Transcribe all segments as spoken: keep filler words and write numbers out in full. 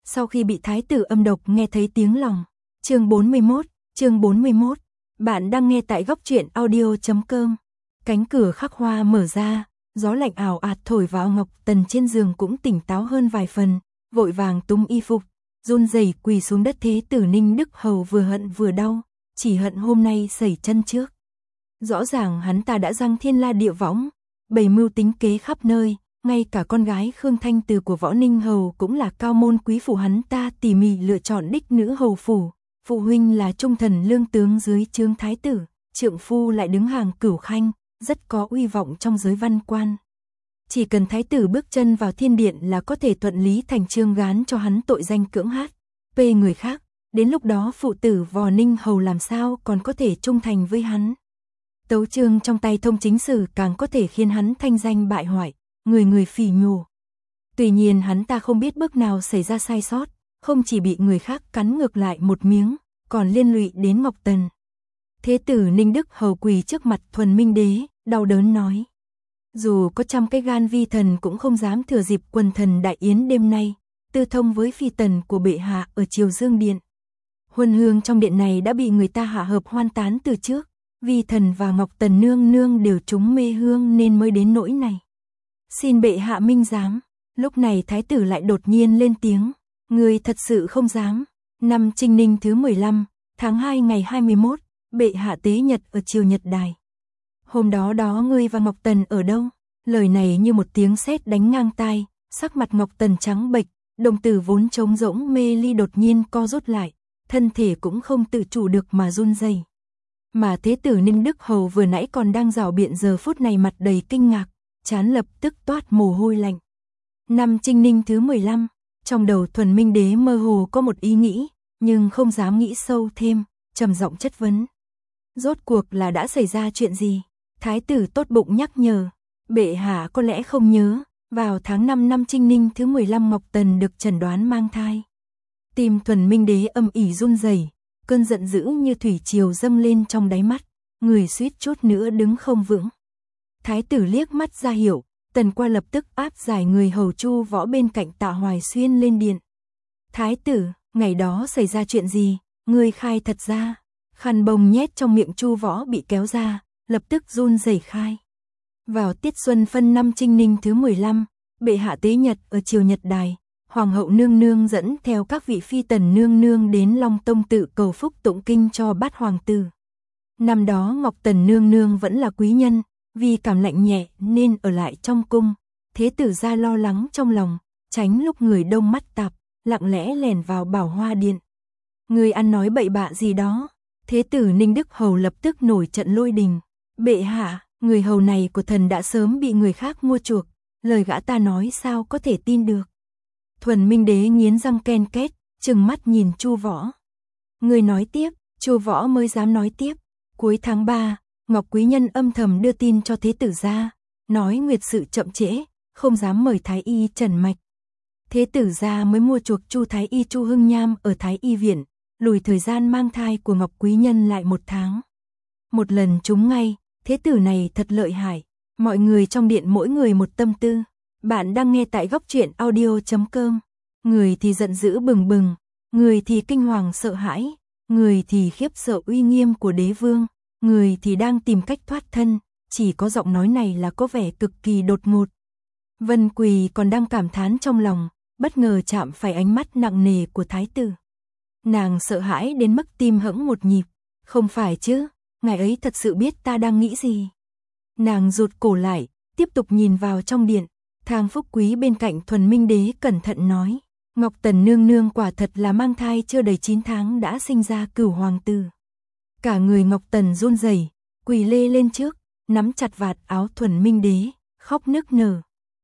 sau khi bị thái tử âm độc nghe thấy tiếng lòng. Chương bốn mươi mốt, chương bốn mươi mốt. Bạn đang nghe tại góc truyện audio chấm com. Cánh cửa khắc hoa mở ra, gió lạnh ảo ạt thổi vào. Ngọc Tần trên giường cũng tỉnh táo hơn vài phần, vội vàng túm y phục, run rẩy quỳ xuống đất. Thế tử Ninh Đức Hầu vừa hận vừa đau, chỉ hận hôm nay sẩy chân trước. Rõ ràng hắn ta đã giăng thiên la địa võng, bày mưu tính kế khắp nơi, ngay cả con gái Khương Thanh Từ của Võ Ninh Hầu cũng là cao môn quý phủ hắn ta tỉ mỉ lựa chọn đích nữ hầu phủ, phụ huynh là trung thần lương tướng dưới trướng thái tử, trượng phu lại đứng hàng cửu khanh, rất có uy vọng trong giới văn quan. Chỉ cần thái tử bước chân vào thiên điện là có thể thuận lý thành chương gán cho hắn tội danh cưỡng hát, pê người khác, đến lúc đó phụ tử Võ Ninh Hầu làm sao còn có thể trung thành với hắn. Tấu chương trong tay thông chính sử càng có thể khiến hắn thanh danh bại hoại, người người phỉ nhổ. Tuy nhiên hắn ta không biết bước nào xảy ra sai sót, không chỉ bị người khác cắn ngược lại một miếng, còn liên lụy đến Ngọc Tần. Thế tử Ninh Đức Hầu quỳ trước mặt Thuần Minh Đế, đau đớn nói: dù có trăm cái gan vi thần cũng không dám thừa dịp quần thần đại yến đêm nay, tư thông với phi tần của bệ hạ ở Triều Dương Điện. Huân hương trong điện này đã bị người ta hạ hợp hoan tán từ trước, vi thần và Ngọc Tần nương nương đều trúng mê hương nên mới đến nỗi này. Xin bệ hạ minh giám. Lúc này thái tử lại đột nhiên lên tiếng: người thật sự không dám. Năm Trinh Ninh thứ mười lăm, tháng hai ngày hai mươi mốt, bệ hạ tế nhật ở Triều Nhật Đài. Hôm đó đó ngươi và Ngọc Tần ở đâu? Lời này như một tiếng sét đánh ngang tai, sắc mặt Ngọc Tần trắng bệch, đồng tử vốn trống rỗng mê ly đột nhiên co rút lại, thân thể cũng không tự chủ được mà run rẩy. Mà thế tử Ninh Đức Hầu vừa nãy còn đang rảo biện giờ phút này mặt đầy kinh ngạc, trán lập tức toát mồ hôi lạnh. Năm Trinh Ninh thứ mười lăm, trong đầu Thuần Minh Đế mơ hồ có một ý nghĩ, nhưng không dám nghĩ sâu thêm, trầm giọng chất vấn: rốt cuộc là đã xảy ra chuyện gì? Thái tử tốt bụng nhắc nhở: bệ hạ có lẽ không nhớ, vào tháng năm năm Trinh Ninh thứ mười lăm Ngọc Tần được chẩn đoán mang thai. Tim Thuần Minh Đế âm ỉ run rẩy, cơn giận dữ như thủy triều dâng lên trong đáy mắt, người suýt chút nữa đứng không vững. Thái tử liếc mắt ra hiệu, Tần Qua lập tức áp giải người hầu Chu Võ bên cạnh Tạ Hoài Xuyên lên điện. Thái tử, ngày đó xảy ra chuyện gì? Ngươi khai thật ra. Khăn bông nhét trong miệng Chu Võ bị kéo ra, lập tức run rẩy khai. Vào tiết xuân phân năm Trinh Ninh thứ mười lăm, bệ hạ tế nhật ở Triều Nhật Đài, hoàng hậu nương nương dẫn theo các vị phi tần nương nương đến Long Tông tự cầu phúc tụng kinh cho bát hoàng tử. Năm đó Ngọc Tần nương nương vẫn là quý nhân, vì cảm lạnh nhẹ nên ở lại trong cung. Thế tử gia lo lắng trong lòng, tránh lúc người đông mắt tạp, lặng lẽ lẻn vào Bảo Hoa Điện. Người ăn nói bậy bạ gì đó? Thế tử Ninh Đức Hầu lập tức nổi trận lôi đình. Bệ hạ, người hầu này của thần đã sớm bị người khác mua chuộc, lời gã ta nói sao có thể tin được. Thuần Minh Đế nghiến răng ken két, trừng mắt nhìn Chu Võ. Người nói tiếp. Chu Võ mới dám nói tiếp. Cuối tháng ba, Ngọc Quý Nhân âm thầm đưa tin cho thế tử gia, nói nguyệt sự chậm trễ, không dám mời thái y Trần Mạch. Thế tử gia mới mua chuộc Chu thái y Chu Hưng Nham ở Thái y viện, lùi thời gian mang thai của Ngọc Quý Nhân lại một tháng. Một lần trúng ngay, thế tử này thật lợi hại. Mọi người trong điện mỗi người một tâm tư. Bạn đang nghe tại góc truyện audio chấm com. Người thì giận dữ bừng bừng, người thì kinh hoàng sợ hãi, người thì khiếp sợ uy nghiêm của đế vương, người thì đang tìm cách thoát thân, chỉ có giọng nói này là có vẻ cực kỳ đột ngột. Vân Quỳ còn đang cảm thán trong lòng, bất ngờ chạm phải ánh mắt nặng nề của thái tử. Nàng sợ hãi đến mức tim hững một nhịp. Không phải chứ, ngài ấy thật sự biết ta đang nghĩ gì. Nàng rụt cổ lại, tiếp tục nhìn vào trong điện. Thang Phúc Quý bên cạnh Thuần Minh Đế cẩn thận nói: Ngọc Tần nương nương quả thật là mang thai chưa đầy chín tháng đã sinh ra cửu hoàng tử. Cả người Ngọc Tần run rẩy, quỳ lê lên trước, nắm chặt vạt áo Thuần Minh Đế, khóc nức nở.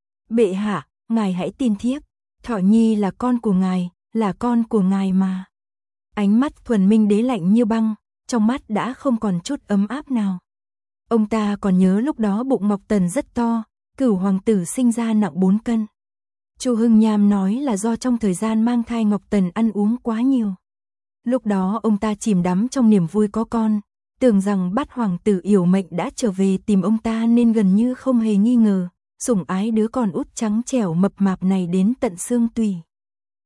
Bệ hạ, ngài hãy tin thiếp, Thỏ Nhi là con của ngài, là con của ngài mà. Ánh mắt Thuần Minh Đế lạnh như băng, trong mắt đã không còn chút ấm áp nào. Ông ta còn nhớ lúc đó bụng Ngọc Tần rất to, cửu hoàng tử sinh ra nặng bốn cân. Chu Hưng Nham nói là do trong thời gian mang thai Ngọc Tần ăn uống quá nhiều. Lúc đó ông ta chìm đắm trong niềm vui có con, tưởng rằng bát hoàng tử yểu mệnh đã trở về tìm ông ta nên gần như không hề nghi ngờ, sủng ái đứa con út trắng trẻo mập mạp này đến tận xương tủy.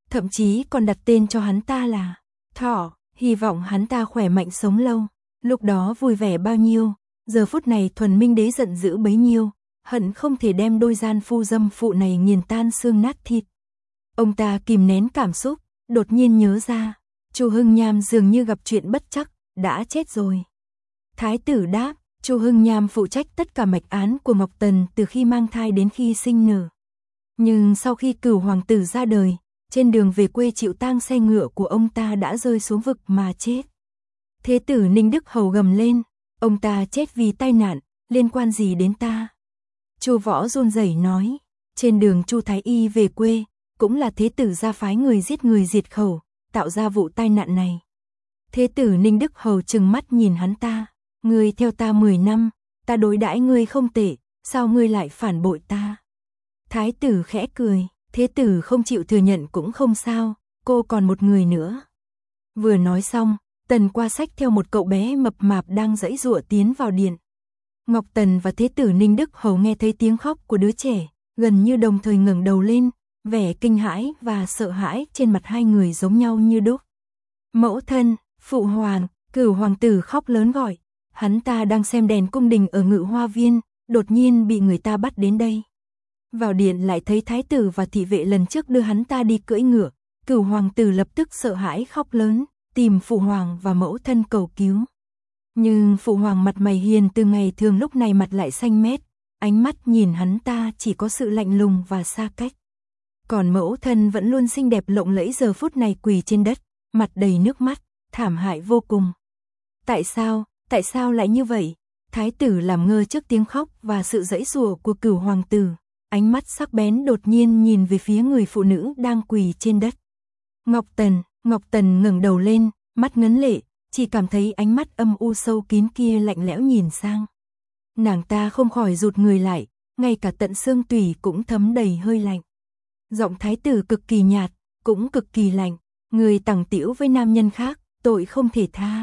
thậm chí còn đặt tên cho hắn ta là Thỏ, hy vọng hắn ta khỏe mạnh sống lâu. Lúc đó vui vẻ bao nhiêu, giờ phút này Thuần Minh Đế giận dữ bấy nhiêu, hận không thể đem đôi gian phu dâm phụ này nghiền tan xương nát thịt. Ông ta kìm nén cảm xúc, đột nhiên nhớ ra, Chu Hưng Nham dường như gặp chuyện bất trắc, đã chết rồi. Thái tử đáp, Chu Hưng Nham phụ trách tất cả mạch án của Ngọc Tần từ khi mang thai đến khi sinh nở. Nhưng sau khi Cửu hoàng tử ra đời, trên đường về quê chịu tang xe ngựa của ông ta đã rơi xuống vực mà chết. Thế tử Ninh Đức Hầu gầm lên, ông ta chết vì tai nạn, liên quan gì đến ta? Chu Võ run rẩy nói, trên đường Chu Thái Y về quê, cũng là thế tử ra phái người giết người diệt khẩu, tạo ra vụ tai nạn này. Thế tử Ninh Đức Hầu trừng mắt nhìn hắn ta, ngươi theo ta mười năm, ta đối đãi ngươi không tệ, sao ngươi lại phản bội ta? Thái tử khẽ cười, thế tử không chịu thừa nhận cũng không sao, cô còn một người nữa. Vừa nói xong, Tần Qua xách theo một cậu bé mập mạp đang giãy giụa tiến vào điện. Ngọc Tần và thế tử Ninh Đức Hầu nghe thấy tiếng khóc của đứa trẻ, gần như đồng thời ngẩng đầu lên, vẻ kinh hãi và sợ hãi trên mặt hai người giống nhau như đúc. Mẫu thân, phụ hoàng, Cửu hoàng tử khóc lớn gọi, hắn ta đang xem đèn cung đình ở Ngự Hoa Viên, đột nhiên bị người ta bắt đến đây. Vào điện lại thấy thái tử và thị vệ lần trước đưa hắn ta đi cưỡi ngựa, Cửu hoàng tử lập tức sợ hãi khóc lớn, tìm phụ hoàng và mẫu thân cầu cứu. Nhưng phụ hoàng mặt mày hiền từ ngày thường lúc này mặt lại xanh mét, ánh mắt nhìn hắn ta chỉ có sự lạnh lùng và xa cách. Còn mẫu thân vẫn luôn xinh đẹp lộng lẫy giờ phút này quỳ trên đất, mặt đầy nước mắt, thảm hại vô cùng. Tại sao, tại sao lại như vậy? Thái tử làm ngơ trước tiếng khóc và sự giãy giụa của Cửu hoàng tử, ánh mắt sắc bén đột nhiên nhìn về phía người phụ nữ đang quỳ trên đất. Ngọc Tần, Ngọc Tần ngẩng đầu lên, mắt ngấn lệ, chỉ cảm thấy ánh mắt âm u sâu kín kia lạnh lẽo nhìn sang. Nàng ta không khỏi rụt người lại, ngay cả tận xương tủy cũng thấm đầy hơi lạnh. Giọng thái tử cực kỳ nhạt, cũng cực kỳ lạnh, người tằng tĩu với nam nhân khác, tội không thể tha.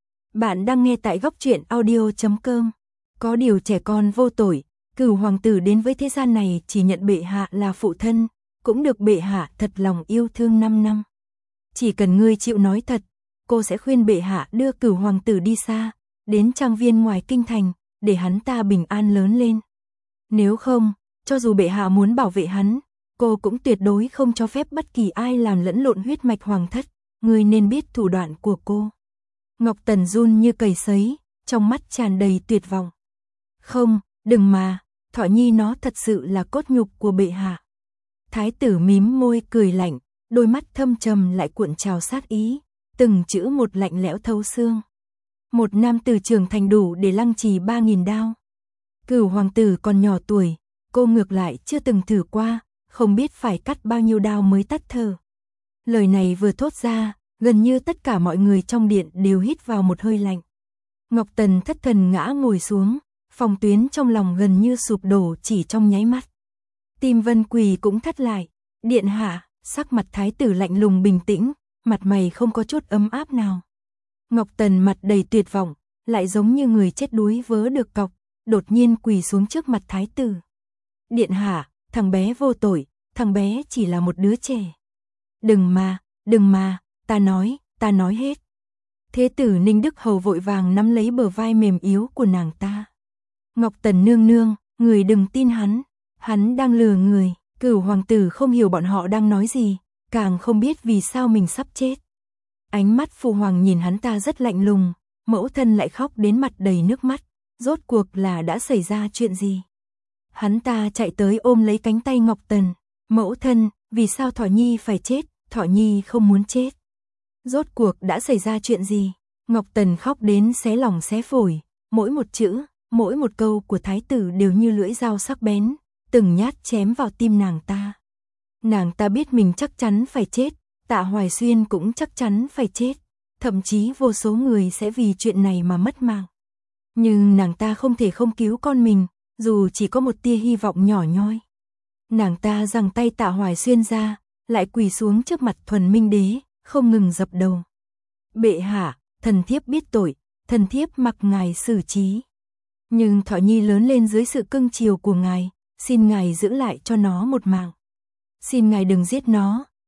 Bạn đang nghe tại góc truyện audio chấm com. Có điều trẻ con vô tội, Cửu hoàng tử đến với thế gian này chỉ nhận bệ hạ là phụ thân, cũng được bệ hạ thật lòng yêu thương năm năm. Chỉ cần ngươi chịu nói thật, cô sẽ khuyên bệ hạ đưa Cửu hoàng tử đi xa, đến trang viên ngoài kinh thành, để hắn ta bình an lớn lên. Nếu không, cho dù bệ hạ muốn bảo vệ hắn, cô cũng tuyệt đối không cho phép bất kỳ ai làm lẫn lộn huyết mạch hoàng thất, ngươi nên biết thủ đoạn của cô. Ngọc Tần run như cầy sấy, trong mắt tràn đầy tuyệt vọng. Không, đừng mà, Thỏ Nhi nó thật sự là cốt nhục của bệ hạ. Thái tử mím môi cười lạnh, đôi mắt thâm trầm lại cuộn trào sát ý, từng chữ một lạnh lẽo thấu xương. Một nam tử trưởng thành đủ để lăng trì ba nghìn đao. Cửu hoàng tử còn nhỏ tuổi, cô ngược lại chưa từng thử qua, không biết phải cắt bao nhiêu đao mới tắt thở. Lời này vừa thốt ra, gần như tất cả mọi người trong điện đều hít vào một hơi lạnh. Ngọc Tần thất thần ngã ngồi xuống, phòng tuyến trong lòng gần như sụp đổ chỉ trong nháy mắt. Tim Vân Quỳ cũng thắt lại, điện hạ, sắc mặt thái tử lạnh lùng bình tĩnh, mặt mày không có chút ấm áp nào. Ngọc Tần mặt đầy tuyệt vọng, lại giống như người chết đuối vớ được cọc, đột nhiên quỳ xuống trước mặt thái tử. Điện hạ, thằng bé vô tội, thằng bé chỉ là một đứa trẻ. Đừng mà, đừng mà, ta nói, ta nói hết. Thế tử Ninh Đức Hầu vội vàng nắm lấy bờ vai mềm yếu của nàng ta. Ngọc Tần nương nương, người đừng tin hắn, hắn đang lừa người. Cửu hoàng tử không hiểu bọn họ đang nói gì, càng không biết vì sao mình sắp chết. Ánh mắt phụ hoàng nhìn hắn ta rất lạnh lùng, mẫu thân lại khóc đến mặt đầy nước mắt, rốt cuộc là đã xảy ra chuyện gì? Hắn ta chạy tới ôm lấy cánh tay Ngọc Tần, mẫu thân, vì sao Thỏ Nhi phải chết, Thỏ Nhi không muốn chết. Rốt cuộc đã xảy ra chuyện gì? Ngọc Tần khóc đến xé lòng xé phổi, mỗi một chữ, mỗi một câu của thái tử đều như lưỡi dao sắc bén, từng nhát chém vào tim nàng ta. Nàng ta biết mình chắc chắn phải chết, Tạ Hoài Xuyên cũng chắc chắn phải chết, thậm chí vô số người sẽ vì chuyện này mà mất mạng. Nhưng nàng ta không thể không cứu con mình, dù chỉ có một tia hy vọng nhỏ nhoi. Nàng ta giằng tay Tạ Hoài Xuyên ra, lại quỳ xuống trước mặt Thuần Minh Đế, không ngừng dập đầu. Bệ hạ, thần thiếp biết tội, thần thiếp mặc ngài xử trí. Nhưng Thỏ Nhi lớn lên dưới sự cưng chiều của ngài, xin ngài giữ lại cho nó một mạng. Xin ngài đừng giết nó,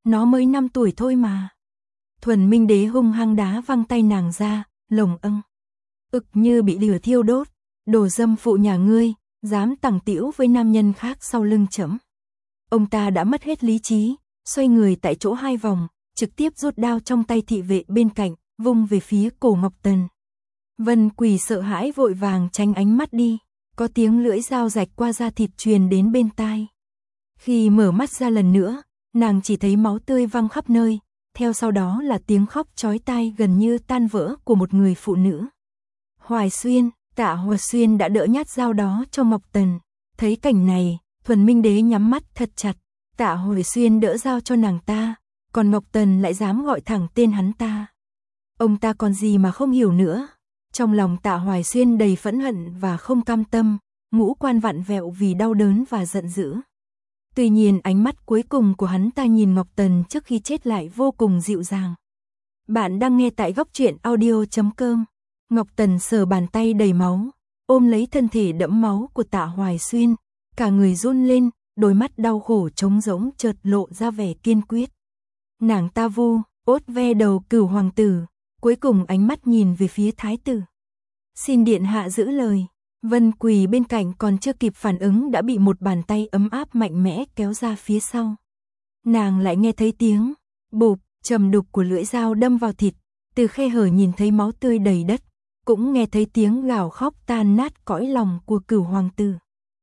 nó mới năm tuổi thôi mà. Thuần Minh Đế hung hăng đá văng tay nàng ra, lồng âng. Ực như bị lửa thiêu đốt, đồ dâm phụ nhà ngươi, dám tằng tĩu với nam nhân khác sau lưng trẫm. Ông ta đã mất hết lý trí, xoay người tại chỗ hai vòng, trực tiếp rút đao trong tay thị vệ bên cạnh, vung về phía cổ Ngọc Tần. Vân Quỳ sợ hãi vội vàng tránh ánh mắt đi, có tiếng lưỡi dao rạch qua da thịt truyền đến bên tai. Khi mở mắt ra lần nữa, nàng chỉ thấy máu tươi văng khắp nơi, theo sau đó là tiếng khóc chói tai gần như tan vỡ của một người phụ nữ. Hoài Xuyên, Tạ Hoài Xuyên đã đỡ nhát dao đó cho Ngọc Tần. Thấy cảnh này, Thuần Minh Đế nhắm mắt thật chặt, Tạ Hoài Xuyên đỡ dao cho nàng ta, còn Ngọc Tần lại dám gọi thẳng tên hắn ta. Ông ta còn gì mà không hiểu nữa. Trong lòng Tạ Hoài Xuyên đầy phẫn hận và không cam tâm, ngũ quan vặn vẹo vì đau đớn và giận dữ. Tuy nhiên ánh mắt cuối cùng của hắn ta nhìn Ngọc Tần trước khi chết lại vô cùng dịu dàng. Bạn đang nghe tại góc truyện audio chấm com. Ngọc Tần sờ bàn tay đầy máu, ôm lấy thân thể đẫm máu của Tạ Hoài Xuyên, cả người run lên, đôi mắt đau khổ trống rỗng chợt lộ ra vẻ kiên quyết. Nàng ta vu, ốt ve đầu Cửu hoàng tử, cuối cùng ánh mắt nhìn về phía thái tử. Xin điện hạ giữ lời. Vân Quỳ bên cạnh còn chưa kịp phản ứng đã bị một bàn tay ấm áp mạnh mẽ kéo ra phía sau. Nàng lại nghe thấy tiếng bụp trầm đục của lưỡi dao đâm vào thịt, từ khe hở nhìn thấy máu tươi đầy đất, cũng nghe thấy tiếng gào khóc tan nát cõi lòng của Cửu hoàng tử.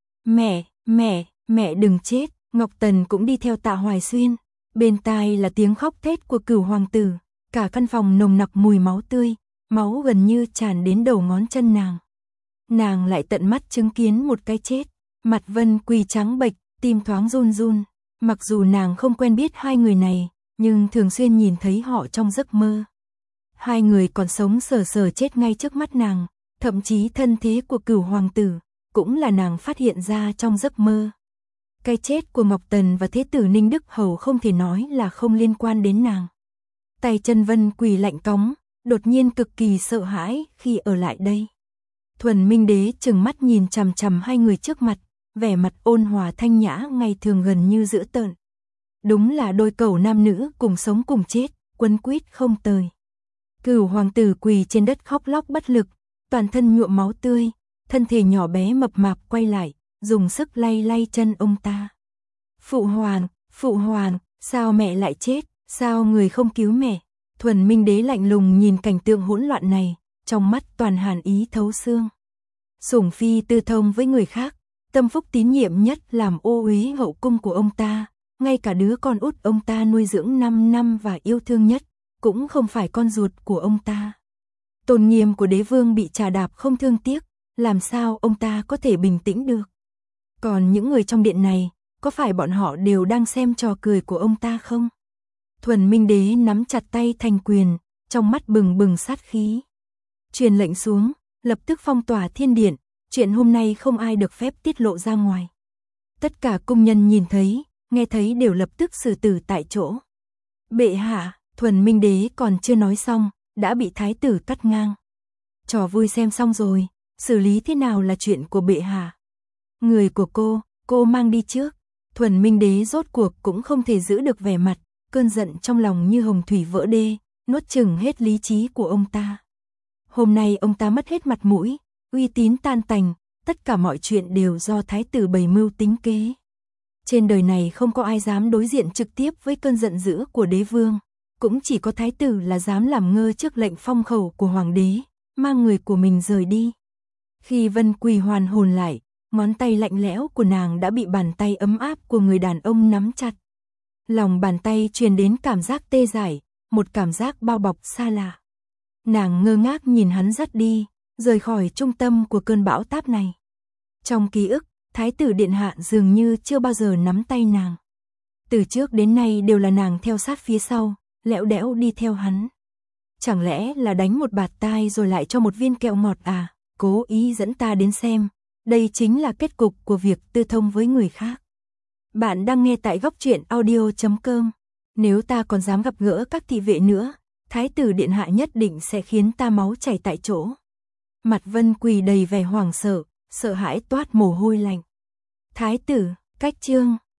Mẹ, mẹ, mẹ đừng chết. Ngọc Tần cũng đi theo Tạ Hoài Xuyên, bên tai là tiếng khóc thét của Cửu hoàng tử, cả căn phòng nồng nặc mùi máu tươi, máu gần như tràn đến đầu ngón chân nàng. Nàng lại tận mắt chứng kiến một cái chết, mặt Vân Quỳ trắng bệch, tim thoáng run run, mặc dù nàng không quen biết hai người này, nhưng thường xuyên nhìn thấy họ trong giấc mơ. Hai người còn sống sờ sờ chết ngay trước mắt nàng, thậm chí thân thế của Cửu hoàng tử, cũng là nàng phát hiện ra trong giấc mơ. Cái chết của Ngọc Tần và thế tử Ninh Đức Hầu không thể nói là không liên quan đến nàng. Tay chân Vân Quỳ lạnh cóng, đột nhiên cực kỳ sợ hãi khi ở lại đây. Thuần Minh Đế trừng mắt nhìn chằm chằm hai người trước mặt, vẻ mặt ôn hòa thanh nhã ngày thường gần như dữ tợn. Đúng là đôi cẩu nam nữ cùng sống cùng chết, quấn quýt không tời. Cửu hoàng tử quỳ trên đất khóc lóc bất lực, toàn thân nhuộm máu tươi, thân thể nhỏ bé mập mạp quay lại, dùng sức lay lay chân ông ta. Phụ hoàng, phụ hoàng, sao mẹ lại chết, sao người không cứu mẹ? Thuần Minh Đế lạnh lùng nhìn cảnh tượng hỗn loạn này, trong mắt toàn hàn ý thấu xương. Sủng phi tư thông với người khác, tâm phúc tín nhiệm nhất làm ô uế hậu cung của ông ta, ngay cả đứa con út ông ta nuôi dưỡng năm năm và yêu thương nhất, cũng không phải con ruột của ông ta. Tôn nghiêm của đế vương bị trà đạp không thương tiếc, làm sao ông ta có thể bình tĩnh được? Còn những người trong điện này, có phải bọn họ đều đang xem trò cười của ông ta không? Thuần Minh Đế nắm chặt tay thành quyền, trong mắt bừng bừng sát khí. Truyền lệnh xuống, lập tức phong tỏa thiên điện, chuyện hôm nay không ai được phép tiết lộ ra ngoài. Tất cả cung nhân nhìn thấy, nghe thấy đều lập tức xử tử tại chỗ. Bệ hạ, Thuần Minh Đế còn chưa nói xong, đã bị thái tử cắt ngang. Trò vui xem xong rồi, xử lý thế nào là chuyện của bệ hạ. Người của cô, cô mang đi trước. Thuần Minh Đế rốt cuộc cũng không thể giữ được vẻ mặt, cơn giận trong lòng như hồng thủy vỡ đê, nuốt chửng hết lý trí của ông ta. Hôm nay ông ta mất hết mặt mũi, uy tín tan tành, tất cả mọi chuyện đều do thái tử bày mưu tính kế. Trên đời này không có ai dám đối diện trực tiếp với cơn giận dữ của đế vương, cũng chỉ có thái tử là dám làm ngơ trước lệnh phong khẩu của hoàng đế, mang người của mình rời đi. Khi Vân Quỳ hoàn hồn lại, ngón tay lạnh lẽo của nàng đã bị bàn tay ấm áp của người đàn ông nắm chặt. Lòng bàn tay truyền đến cảm giác tê dại, một cảm giác bao bọc xa lạ. Nàng ngơ ngác nhìn hắn dắt đi, rời khỏi trung tâm của cơn bão táp này. Trong ký ức, thái tử điện hạ dường như chưa bao giờ nắm tay nàng. Từ trước đến nay đều là nàng theo sát phía sau, lẽo đẽo đi theo hắn. Chẳng lẽ là đánh một bạt tai rồi lại cho một viên kẹo ngọt à, cố ý dẫn ta đến xem. Đây chính là kết cục của việc tư thông với người khác. Bạn đang nghe tại góc truyện audio chấm com. Nếu ta còn dám gặp gỡ các thị vệ nữa, thái tử điện hạ nhất định sẽ khiến ta máu chảy tại chỗ. Mặt Vân Quỳ đầy vẻ hoảng sợ, sợ hãi toát mồ hôi lạnh. Thái tử, cách chương.